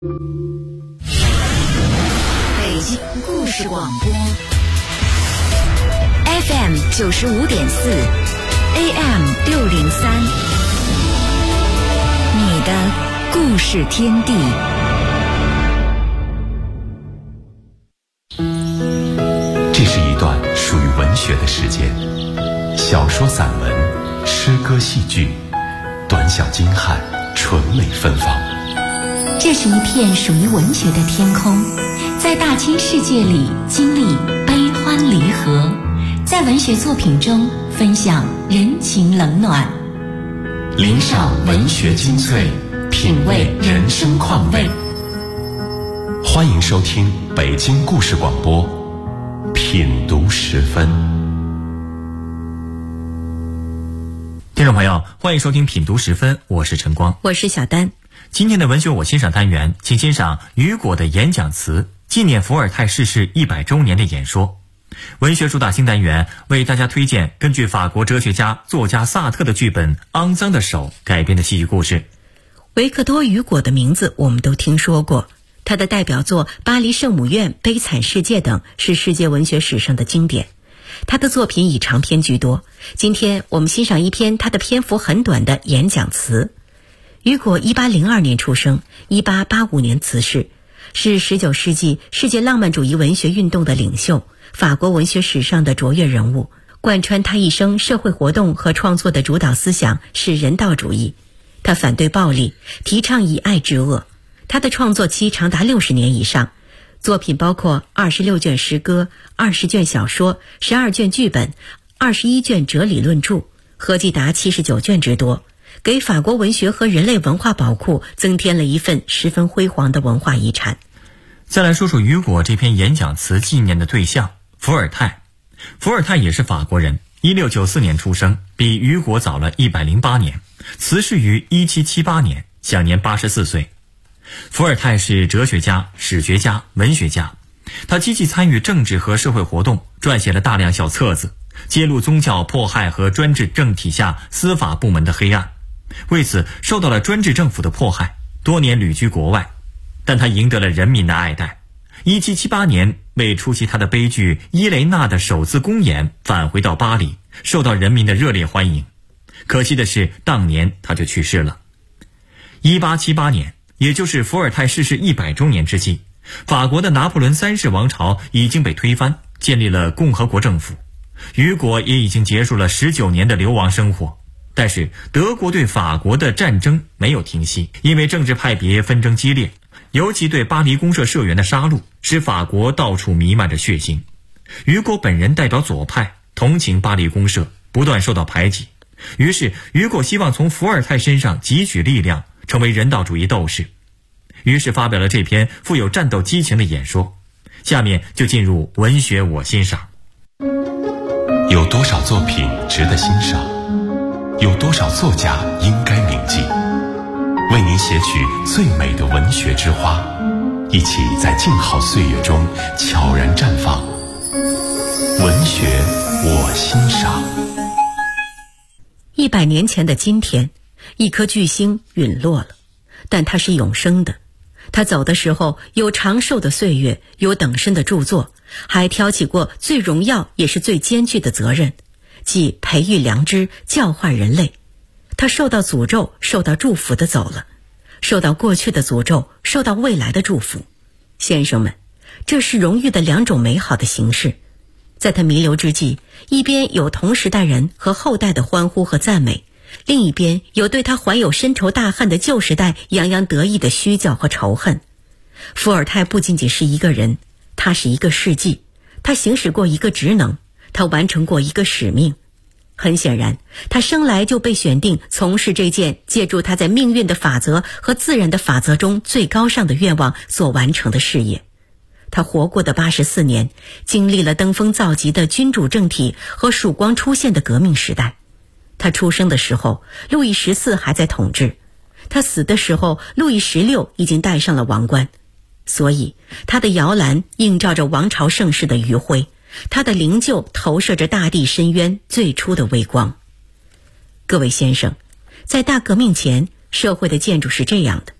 北京故事广播 FM 95.4 AM 603，你的故事天地。 这是一段属于文学的时间，小说、散文、诗歌、戏剧，短小精悍，纯美芬芳。 这是一片属于文学的天空，在大千世界里经历悲欢离合，在文学作品中分享人情冷暖， 聆赏文学精粹，品味人生况味。欢迎收听北京故事广播品读时分。 听众朋友，欢迎收听品读时分，我是陈光， 我是小丹。 今天的文学我欣赏单元，请欣赏雨果的演讲词，纪念伏尔泰逝世100周年的演说。文学主打新单元为大家推荐根据法国哲学家、作家萨特的剧本《肮脏的手》改编的戏剧故事。 维克多·雨果的名字我们都听说过，他的代表作《巴黎圣母院》《悲惨世界》等是世界文学史上的经典。他的作品以长篇居多，今天我们欣赏一篇他的篇幅很短的演讲词。雨果1802年出生，1885年辞世，是19世纪世界浪漫主义文学运动的领袖，法国文学史上的卓越人物。贯穿他一生社会活动和创作的主导思想是人道主义，他反对暴力，提倡以爱治恶。他的创作期长达60年以上，作品包括26卷诗歌、20卷小说、12卷剧本、21卷哲理论著，合计达79卷之多，给法国文学和人类文化宝库增添了一份十分辉煌的文化遗产。 再来说说雨果这篇演讲词纪念的对象伏尔泰。伏尔泰也是法国人，1694年出生，比雨果早了108年，辞世于1778年，享年84岁。伏尔泰是哲学家、史学家、文学家，他积极参与政治和社会活动，撰写了大量小册子，揭露宗教迫害和专制政体下司法部门的黑暗，为此受到了专制政府的迫害，多年旅居国外，但他赢得了人民的爱戴。1778年为出席他的悲剧伊雷娜的首次公演，返回到巴黎，受到人民的热烈欢迎。可惜的是，当年他就去世了。1878年，也就是伏尔泰逝世100周年之际，法国的拿破仑3世王朝已经被推翻，建立了共和国政府。雨果也已经结束了19年的流亡生活。但是德国对法国的战争没有停息，因为政治派别纷争激烈，尤其对巴黎公社社员的杀戮，使法国到处弥漫着血腥。雨果本人代表左派，同情巴黎公社，不断受到排挤。于是雨果希望从伏尔泰身上汲取力量，成为人道主义斗士。于是发表了这篇富有战斗激情的演说。下面就进入文学我欣赏。 有多少作品值得欣赏？有多少作家应该铭记？为您写取最美的文学之花，一起在静好岁月中悄然绽放。文学我欣赏。 100年前的今天，一颗巨星陨落了，但它是永生的。他走的时候有长寿的岁月，有等身的著作，还挑起过最荣耀也是最艰巨的责任，即培育良知，教化人类。他受到诅咒，受到祝福的走了，受到过去的诅咒，受到未来的祝福。先生们，这是荣誉的2种美好的形式。在他弥留之际，一边有同时代人和后代的欢呼和赞美，另一边有对他怀有深仇大恨的旧时代洋洋得意的虚教和仇恨。伏尔泰不仅仅是一个人，他是一个事迹，他行使过一个职能，他完成过一个使命。很显然，他生来就被选定从事这件借助他在命运的法则和自然的法则中最高尚的愿望所完成的事业。他活过的84年，经历了登峰造极的君主政体和曙光出现的革命时代。他出生的时候，路易14还在统治；他死的时候，路易16已经戴上了王冠。所以，他的摇篮映照着王朝盛世的余晖，他的灵柩投射着大地深渊最初的微光。各位先生，在大革命前，社会的建筑是这样的：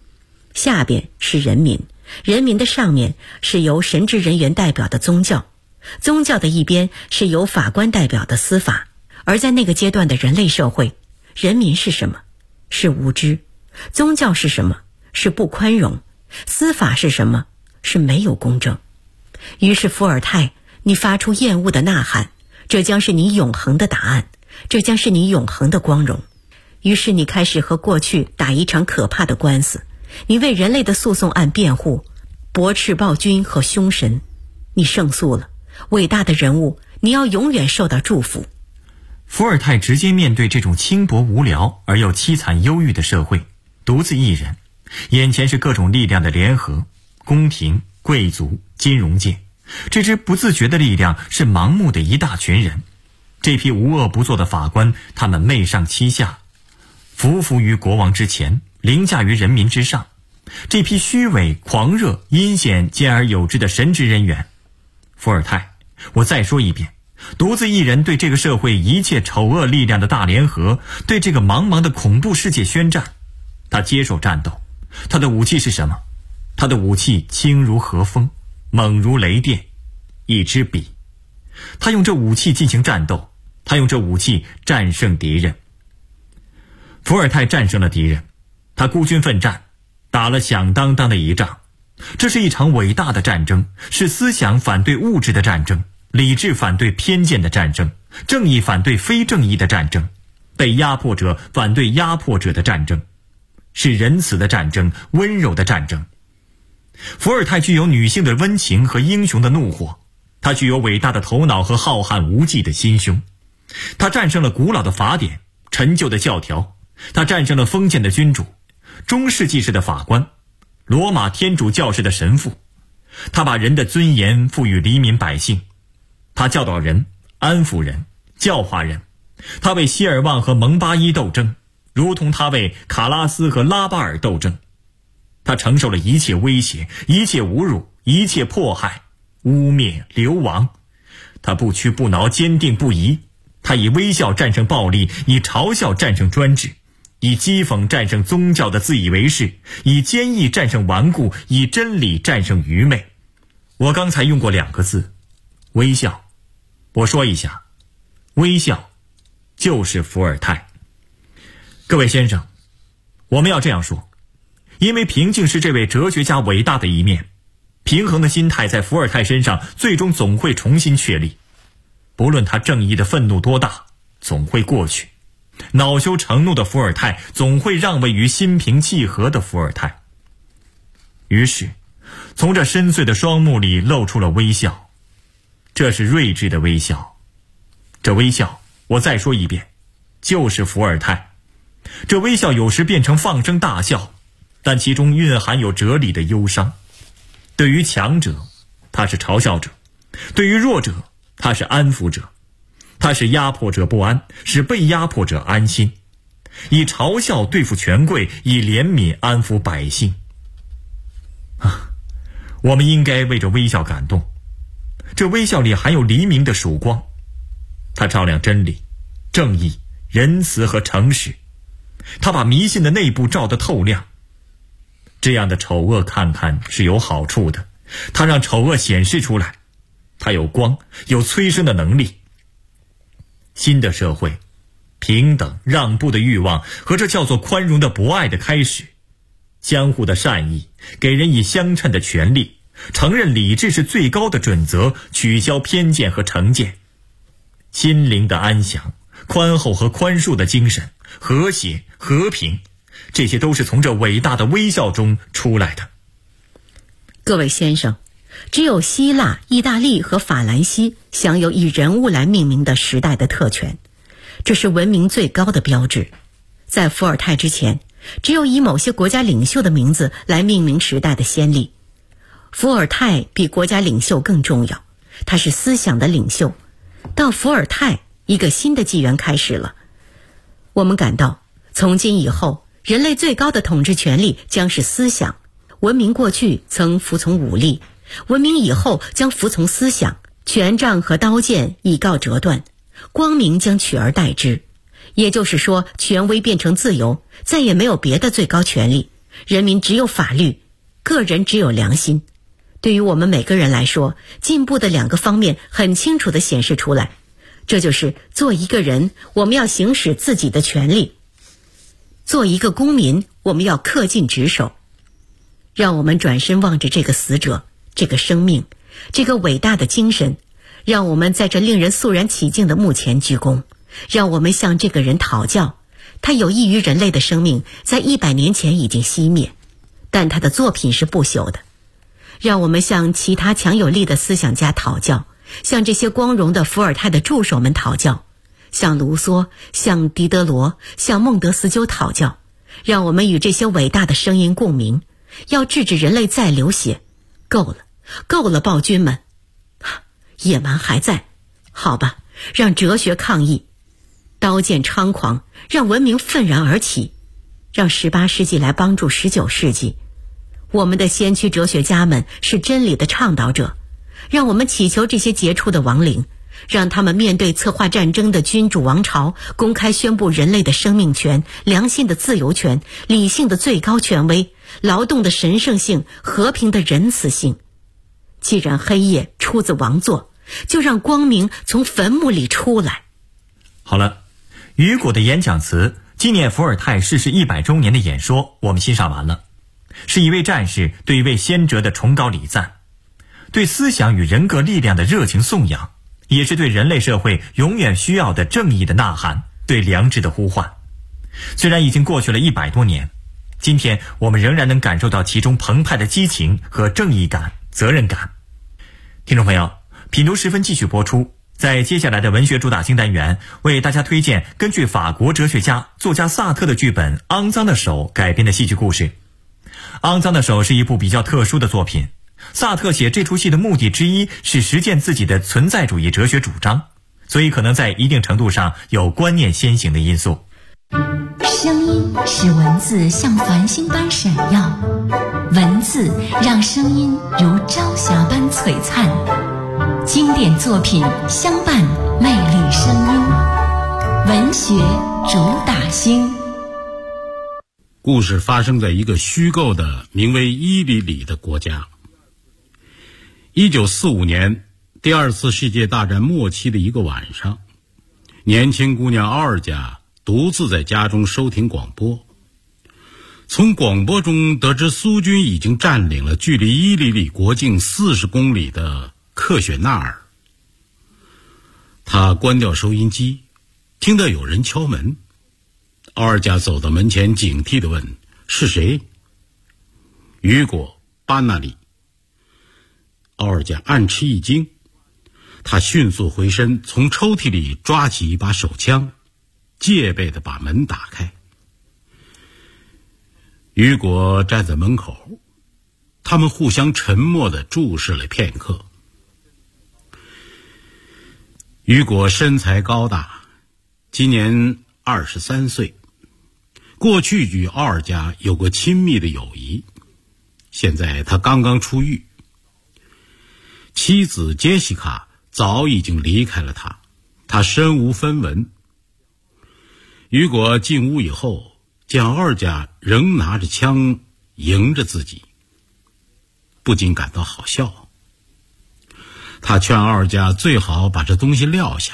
下边是人民，人民的上面是由神职人员代表的宗教，宗教的一边是由法官代表的司法。而在那个阶段的人类社会，人民是什么？是无知。宗教是什么？是不宽容。司法是什么？是没有公正。于是伏尔泰，你发出厌恶的呐喊，这将是你永恒的答案，这将是你永恒的光荣。于是你开始和过去打一场可怕的官司，你为人类的诉讼案辩护，驳斥暴君和凶神。你胜诉了，伟大的人物，你要永远受到祝福。 伏尔泰直接面对这种轻薄无聊而又凄惨忧郁的社会，独自一人，眼前是各种力量的联合，宫廷、贵族、金融界，这支不自觉的力量是盲目的一大群人。这批无恶不作的法官，他们媚上欺下，匍匐于国王之前，凌驾于人民之上。这批虚伪、狂热、阴险、兼而有之的神职人员，伏尔泰，我再说一遍，独自一人对这个社会一切丑恶力量的大联合，对这个茫茫的恐怖世界宣战。他接受战斗，他的武器是什么？他的武器轻如和风，猛如雷电，一支笔。他用这武器进行战斗，他用这武器战胜敌人。伏尔泰战胜了敌人，他孤军奋战，打了响当当的一仗。这是一场伟大的战争，是思想反对物质的战争，理智反对偏见的战争，正义反对非正义的战争，被压迫者反对压迫者的战争，是仁慈的战争，温柔的战争。伏尔泰具有女性的温情和英雄的怒火，他具有伟大的头脑和浩瀚无际的心胸。他战胜了古老的法典，陈旧的教条，他战胜了封建的君主，中世纪式的法官，罗马天主教式的神父。他把人的尊严赋予黎民百姓，他教导人，安抚人，教化人。他为希尔旺和蒙巴伊斗争，如同他为卡拉斯和拉巴尔斗争。他承受了一切威胁，一切侮辱，一切迫害，污蔑，流亡。他不屈不挠，坚定不移。他以微笑战胜暴力，以嘲笑战胜专制，以讥讽战胜宗教的自以为是，以坚毅战胜顽固，以真理战胜愚昧。我刚才用过2个字，微笑。我说一下，微笑就是伏尔泰。各位先生，我们要这样说，因为平静是这位哲学家伟大的一面，平衡的心态在伏尔泰身上最终总会重新确立。不论他正义的愤怒多大，总会过去。恼羞成怒的伏尔泰总会让位于心平气和的伏尔泰。于是从这深邃的双目里露出了微笑，这是睿智的微笑。这微笑，我再说一遍，就是伏尔泰。这微笑有时变成放声大笑，但其中蕴含有哲理的忧伤。对于强者，他是嘲笑者；对于弱者，他是安抚者。他使压迫者不安，使被压迫者安心，以嘲笑对付权贵，以怜悯安抚百姓。我们应该为这微笑感动。这微笑里含有黎明的曙光，它照亮真理、正义、仁慈和诚实。它把迷信的内部照得透亮。这样的丑恶看看是有好处的，它让丑恶显示出来，它有光，有催生的能力。新的社会，平等让步的欲望和这叫做宽容的博爱的开始，相互的善意，给人以相称的权利，承认理智是最高的准则，取消偏见和成见，心灵的安详，宽厚和宽恕的精神，和谐和平，这些都是从这伟大的微笑中出来的。 各位先生，只有希腊、意大利和法兰西享有以人物来命名的时代的特权，这是文明最高的标志。在伏尔泰之前，只有以某些国家领袖的名字来命名时代的先例。伏尔泰比国家领袖更重要，他是思想的领袖。到伏尔泰，一个新的纪元开始了。我们感到，从今以后，人类最高的统治权力将是思想。文明过去曾服从武力，文明以后将服从思想，权杖和刀剑已告折断，光明将取而代之。也就是说，权威变成自由，再也没有别的最高权力， 人民只有法律，个人只有良心。对于我们每个人来说，进步的2个方面很清楚地显示出来，这就是做一个人，我们要行使自己的权利；做一个公民，我们要恪尽职守。让我们转身望着这个死者，这个生命，这个伟大的精神，让我们在这令人肃然起敬的墓前鞠躬，让我们向这个人讨教。他有益于人类的生命在100年前已经熄灭，但他的作品是不朽的。让我们向其他强有力的思想家讨教，向这些光荣的伏尔泰的助手们讨教，向卢梭，向狄德罗，向孟德斯鸠讨教。让我们与这些伟大的声音共鸣，要制止人类再流血。够了，够了，暴君们！野蛮还在，好吧，让哲学抗议。刀剑猖狂，让文明愤然而起，让18世纪来帮助19世纪。我们的先驱哲学家们是真理的倡导者，让我们祈求这些杰出的亡灵，让他们面对策划战争的君主王朝，公开宣布人类的生命权、良心的自由权、理性的最高权威、劳动的神圣性、和平的仁慈性。既然黑夜出自王座，就让光明从坟墓里出来。 好了，雨果的演讲词纪念伏尔泰逝世100周年的演说我们欣赏完了，是一位战士对一位先哲的崇高礼赞，对思想与人格力量的热情颂扬，也是对人类社会永远需要的正义的呐喊，对良知的呼唤。虽然已经过去了100多年，今天我们仍然能感受到其中澎湃的激情和正义感、责任感。听众朋友，品读时分继续播出，在接下来的文学主打星单元，为大家推荐根据法国哲学家、作家萨特的剧本《肮脏的手》改编的戏剧故事。《肮脏的手》是一部比较特殊的作品，萨特写这出戏的目的之一是实践自己的存在主义哲学主张，所以可能在一定程度上有观念先行的因素。 声音使文字像繁星般闪耀，文字让声音如朝霞般璀璨。经典作品相伴魅力声音，文学主打星。 故事发生在一个虚构的名为伊犁里的国家。1945年，第2次世界大战末期的一个晚上，年轻姑娘奥尔加独自在家中收听广播。从广播中得知苏军已经占领了距离伊犁里国境40公里的克雪纳尔。她关掉收音机，听到有人敲门。奥尔加走到门前，警惕地问：“是谁？”“雨果，巴纳里。”奥尔加暗吃一惊，他迅速回身，从抽屉里抓起一把手枪，戒备地把门打开。雨果站在门口，他们互相沉默地注视了片刻。雨果身材高大，今年23岁，过去与奥尔加有过亲密的友谊，现在他刚刚出狱。妻子杰西卡早已经离开了他，他身无分文。雨果进屋以后，见奥尔加仍拿着枪迎着自己，不禁感到好笑。他劝奥尔加最好把这东西撂下。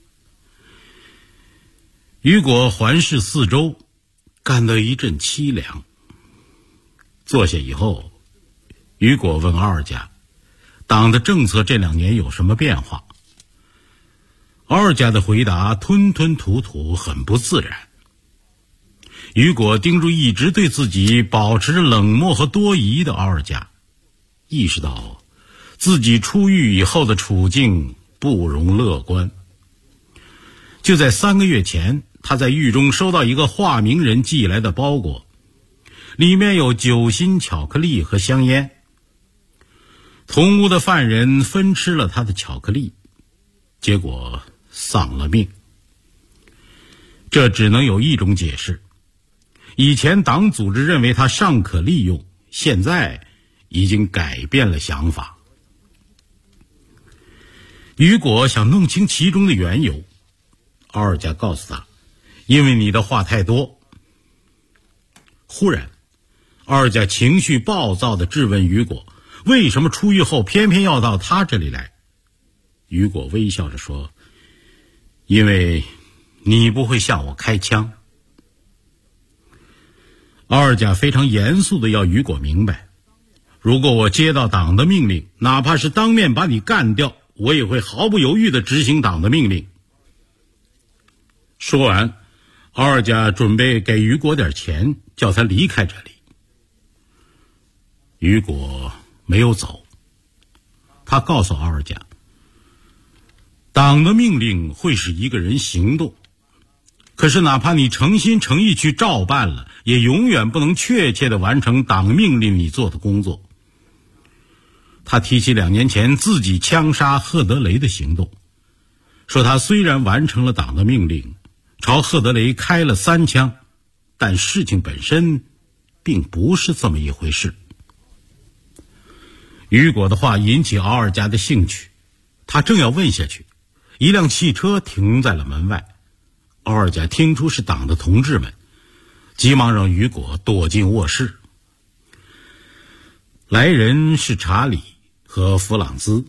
雨果环视四周，感到一阵凄凉。坐下以后，雨果问奥尔加，党的政策这2年有什么变化？奥尔加的回答吞吞吐吐，很不自然。雨果盯住一直对自己保持着冷漠和多疑的奥尔加，意识到自己出狱以后的处境不容乐观。就在3个月前，他在狱中收到一个化名人寄来的包裹，里面有酒心巧克力和香烟。同屋的犯人分吃了他的巧克力，结果丧了命。这只能有一种解释，以前党组织认为他尚可利用，现在已经改变了想法。雨果想弄清其中的缘由，奥尔加告诉他，因为你的话太多。忽然， 二家情绪暴躁地质问雨果，为什么出狱后偏偏要到他这里来？雨果微笑着说，因为你不会向我开枪。二家非常严肃地要雨果明白，如果我接到党的命令，哪怕是当面把你干掉，我也会毫不犹豫地执行党的命令。说完，二家准备给雨果点钱，叫他离开这里。雨果没有走，他告诉二家，党的命令会使一个人行动，可是哪怕你诚心诚意去照办了，也永远不能确切地完成党命令你做的工作。他提起2年前自己枪杀赫德雷的行动，说他虽然完成了党的命令，朝赫德雷开了3枪，但事情本身并不是这么一回事。雨果的话引起奥尔加的兴趣，他正要问下去，一辆汽车停在了门外。奥尔加听出是党的同志们，急忙让雨果躲进卧室。来人是查理和弗朗兹，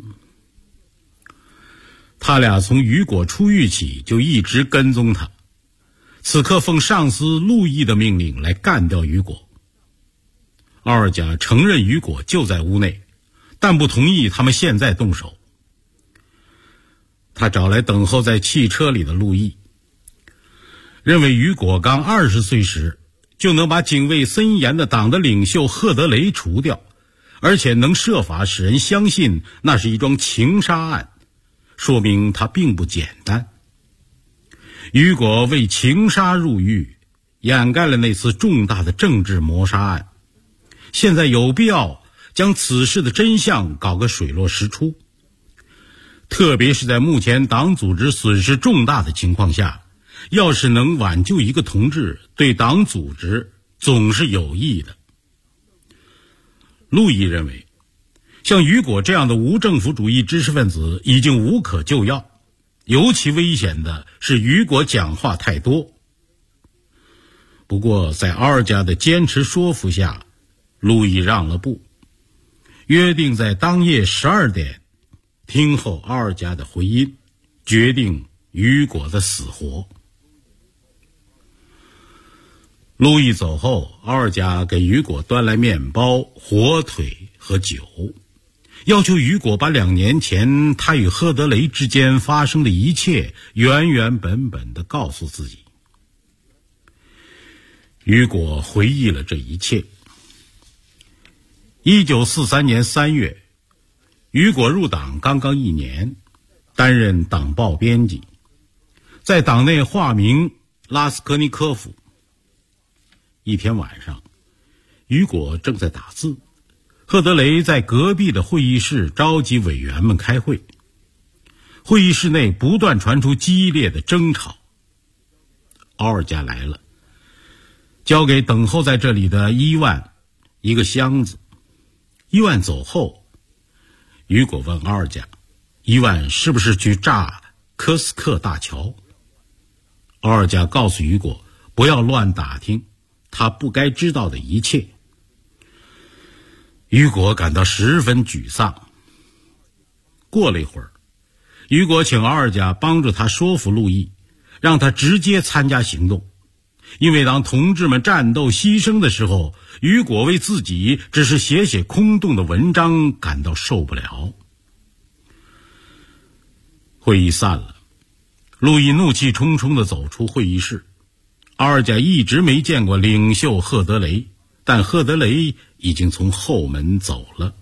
他俩从雨果出狱起就一直跟踪他，此刻奉上司路易的命令来干掉雨果。奥尔加承认雨果就在屋内，但不同意他们现在动手。他找来等候在汽车里的路易，认为雨果刚20岁时就能把警卫森严的党的领袖赫德雷除掉，而且能设法使人相信那是一桩情杀案，说明他并不简单。雨果为情杀入狱，掩盖了那次重大的政治谋杀案，现在有必要将此事的真相搞个水落石出。特别是在目前党组织损失重大的情况下，要是能挽救一个同志，对党组织总是有益的。路易认为，像雨果这样的无政府主义知识分子已经无可救药，尤其危险的是雨果讲话太多。不过在奥尔加的坚持说服下，路易让了步，约定在当夜12点听候奥尔加的回音，决定雨果的死活。路易走后，奥尔加给雨果端来面包、火腿和酒，要求雨果把2年前他与赫德雷之间发生的一切原原本本地告诉自己。雨果回忆了这一切。1943年3月，雨果入党刚刚1年，担任党报编辑，在党内化名拉斯科尼科夫。一天晚上，雨果正在打字，赫德雷在隔壁的会议室召集委员们开会。会议室内不断传出激烈的争吵。奥尔加来了，交给等候在这里的伊万一个箱子。伊万走后，雨果问奥尔加，伊万是不是去炸科斯克大桥？奥尔加告诉雨果，不要乱打听他不该知道的一切。雨果感到十分沮丧。过了一会儿，雨果请奥尔加帮助他说服路易，让他直接参加行动，因为当同志们战斗牺牲的时候，雨果为自己只是写空洞的文章感到受不了。会议散了，路易怒气冲冲地走出会议室。奥尔加一直没见过领袖赫德雷，但赫德雷已经从后门走了。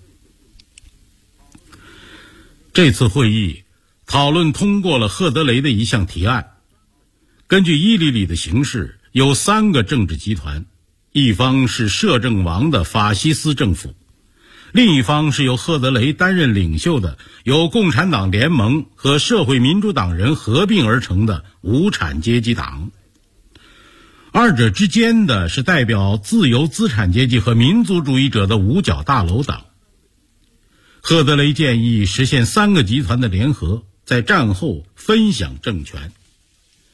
这次会议讨论通过了赫德雷的一项提案。根据伊犁里的形势，有3个政治集团，一方是摄政王的法西斯政府，另一方是由赫德雷担任领袖的由共产党联盟和社会民主党人合并而成的无产阶级党。二者之间的是代表自由资产阶级和民族主义者的五角大楼党。赫德雷建议实现3个集团的联合，在战后分享政权。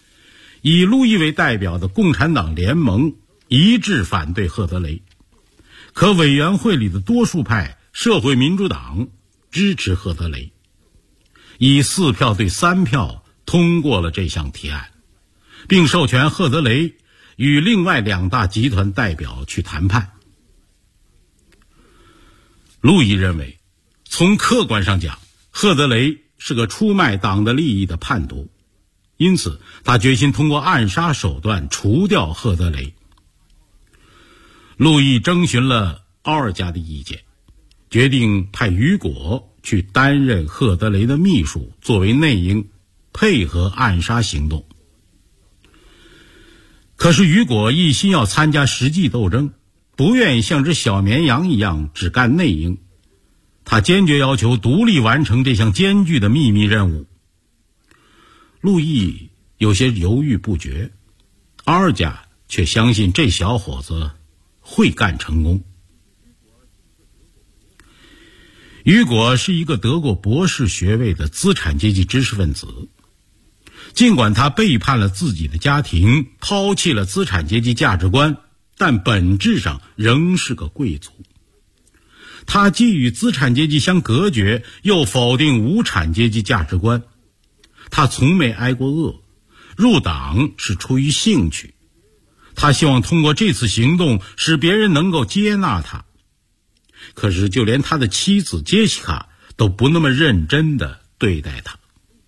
以路易为代表的共产党联盟一致反对赫德雷， 可委员会里的多数派社会民主党支持赫德雷，以4票对3票通过了这项提案，并授权赫德雷与另外2大集团代表去谈判。路易认为，从客观上讲，赫德雷是个出卖党的利益的叛徒，因此他决心通过暗杀手段除掉赫德雷。路易征询了奥尔加的意见，决定派雨果去担任赫德雷的秘书，作为内应，配合暗杀行动。可是雨果一心要参加实际斗争，不愿意像只小绵羊一样只干内应，他坚决要求独立完成这项艰巨的秘密任务。路易有些犹豫不决，奥尔加却相信这小伙子会干成功。雨果是一个得过博士学位的资产阶级知识分子，尽管他背叛了自己的家庭，抛弃了资产阶级价值观，但本质上仍是个贵族。他既与资产阶级相隔绝，又否定无产阶级价值观。他从没挨过饿，入党是出于兴趣。他希望通过这次行动使别人能够接纳他。可是就连他的妻子杰西卡都不那么认真地对待他。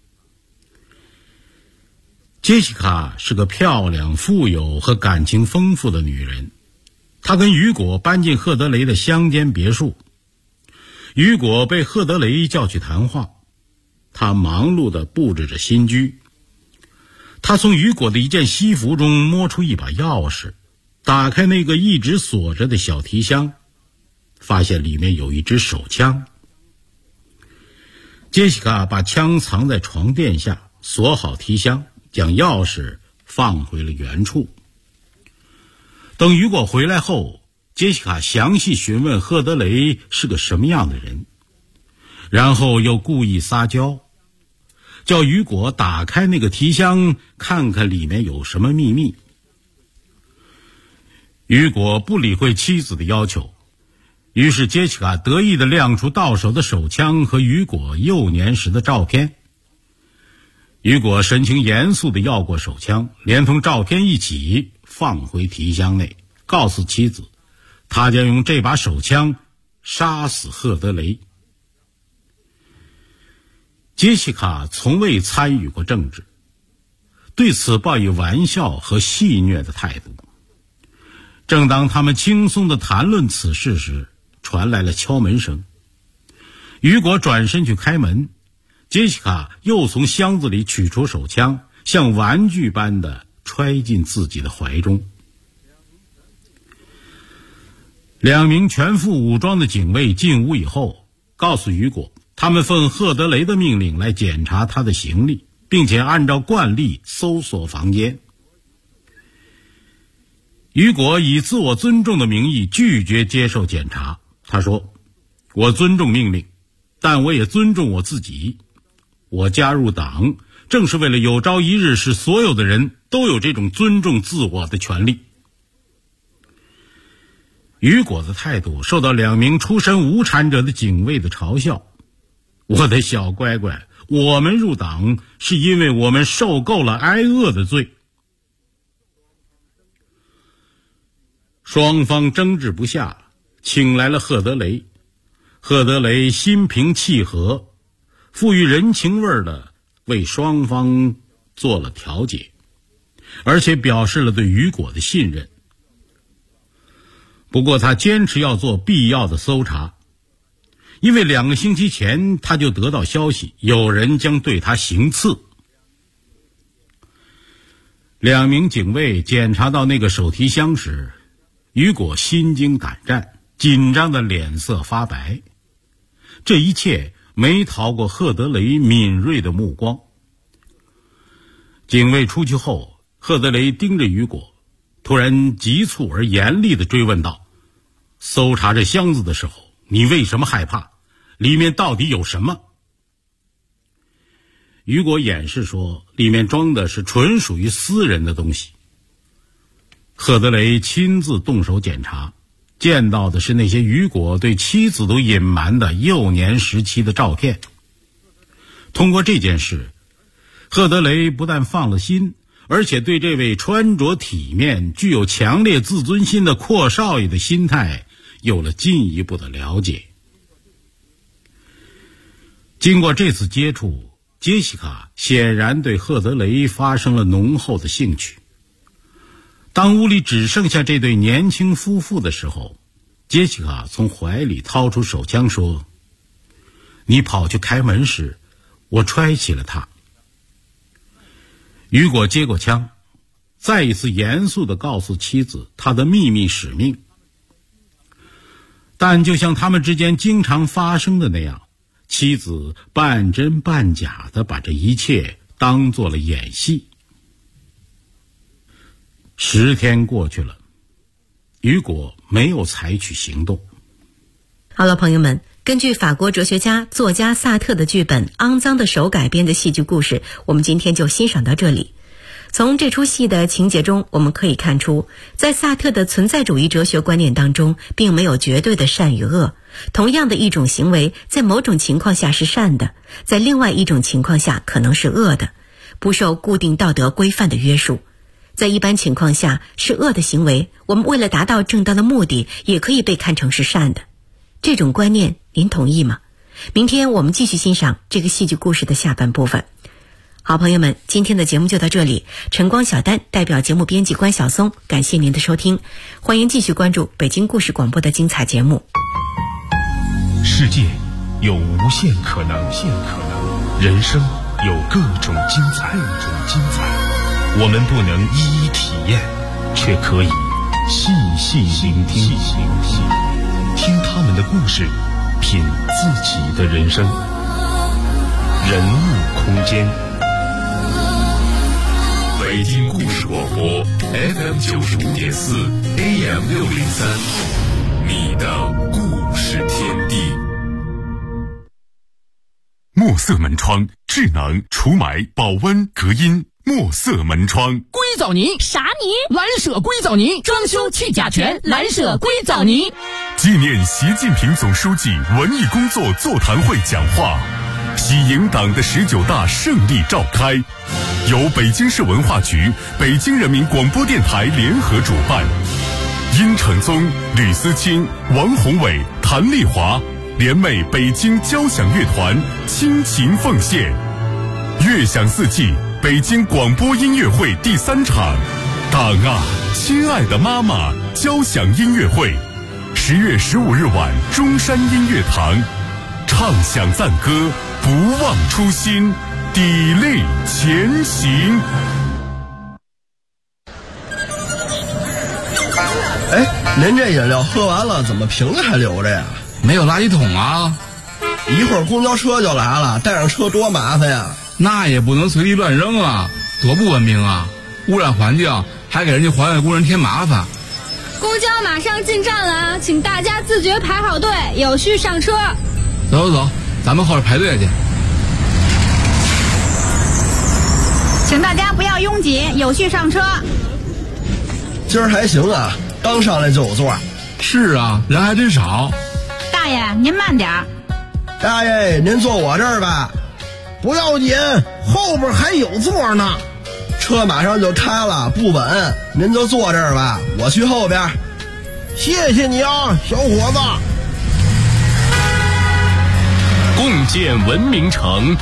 杰西卡是个漂亮、富有和感情丰富的女人。她跟雨果搬进赫德雷的乡间别墅。雨果被赫德雷叫去谈话，他忙碌地布置着新居。他从雨果的一件西服中摸出一把钥匙，打开那个一直锁着的小提箱，发现里面有一支手枪。杰西卡把枪藏在床垫下，锁好提箱，将钥匙放回了原处。等雨果回来后，杰西卡详细询问赫德雷是个什么样的人，然后又故意撒娇，叫雨果打开那个提箱，看看里面有什么秘密。雨果不理会妻子的要求，于是杰西卡得意地亮出到手的手枪和雨果幼年时的照片。雨果神情严肃地要过手枪，连同照片一起放回提箱内，告诉妻子他将用这把手枪杀死赫德雷。杰西卡从未参与过政治，对此抱以玩笑和戏谑的态度。正当他们轻松地谈论此事时，传来了敲门声。雨果转身去开门，杰西卡又从箱子里取出手枪，像玩具般地揣进自己的怀中。2名全副武装的警卫进屋以后，告诉雨果，他们奉赫德雷的命令来检查他的行李，并且按照惯例搜索房间。雨果以自我尊重的名义拒绝接受检查。他说，我尊重命令，但我也尊重我自己。我加入党正是为了有朝一日使所有的人都有这种尊重自我的权利。雨果的态度受到2名出身无产者的警卫的嘲笑。我的小乖乖，我们入党是因为我们受够了挨饿的罪。双方争执不下，请来了赫德雷。赫德雷心平气和，富于人情味的为双方做了调解，而且表示了对雨果的信任。不过他坚持要做必要的搜查，因为2个星期前他就得到消息，有人将对他行刺。2名警卫检查到那个手提箱时，雨果心惊胆战，紧张的脸色发白。这一切没逃过赫德雷敏锐的目光。警卫出去后，赫德雷盯着雨果，突然急促而严厉地追问道，搜查这箱子的时候，你为什么害怕？里面到底有什么？雨果掩饰说，里面装的是纯属于私人的东西。赫德雷亲自动手检查， 见到的是那些雨果对妻子都隐瞒的幼年时期的照片。通过这件事，赫德雷不但放了心，而且对这位穿着体面、具有强烈自尊心的阔少爷的心态有了进一步的了解。经过这次接触，杰西卡显然对赫德雷发生了浓厚的兴趣。当屋里只剩下这对年轻夫妇的时候，杰西卡从怀里掏出手枪说：“你跑去开门时，我揣起了他。”雨果接过枪，再一次严肃地告诉妻子他的秘密使命。但就像他们之间经常发生的那样，妻子半真半假地把这一切当作了演戏。10天过去了，雨果没有采取行动。 好了，朋友们，根据法国哲学家、作家萨特的剧本《肮脏的手》改编的戏剧故事，我们今天就欣赏到这里。从这出戏的情节中，我们可以看出，在萨特的存在主义哲学观念当中，并没有绝对的善与恶。同样的一种行为，在某种情况下是善的，在另外一种情况下可能是恶的，不受固定道德规范的约束。在一般情况下是恶的行为，我们为了达到正当的目的，也可以被看成是善的。这种观念您同意吗？明天我们继续欣赏这个戏剧故事的下半部分。好朋友们，今天的节目就到这里，晨光小丹代表节目编辑关晓松，感谢您的收听，欢迎继续关注北京故事广播的精彩节目。 世界有无限可能，人生有各种精彩，我们不能一一体验，却可以细细聆听，听他们的故事，品自己的人生。人物空间，北京故事广播 FM 95.4 AM 603，你的故事天地。墨色门窗，智能除霾、保温、隔音。墨色门窗， 硅藻泥啥泥？ 蓝舍硅藻泥，装修去甲醛，蓝舍硅藻泥。 纪念习近平总书记文艺工作座谈会讲话，喜迎党的19大胜利召开，由北京市文化局、北京人民广播电台联合主办。殷承宗、吕思清、王宏伟、谭丽华联袂北京交响乐团倾情奉献，乐享四季北京广播音乐会第3场，党啊，亲爱的妈妈交响音乐会，10月15日晚中山音乐堂，唱响赞歌，不忘初心，砥砺前行。 哎，您这饮料喝完了，怎么瓶子还留着呀？ 没有垃圾桶啊！ 一会儿公交车就来了，带上车多麻烦呀！ 那也不能随地乱扔啊，多不文明啊！污染环境，还给人家环卫工人添麻烦。 公交马上进站了，请大家自觉排好队，有序上车。 走，咱们后边排队去。 请大家不要拥挤，有序上车。 今儿还行啊，刚上来就有座。 是啊，人还真少。 大爷，您慢点儿。 大爷，您坐我这儿吧。 不要紧，后边还有座呢。 车马上就开了，不稳，您就坐这儿吧，我去后边。 谢谢你啊，小伙子。 共建文明城。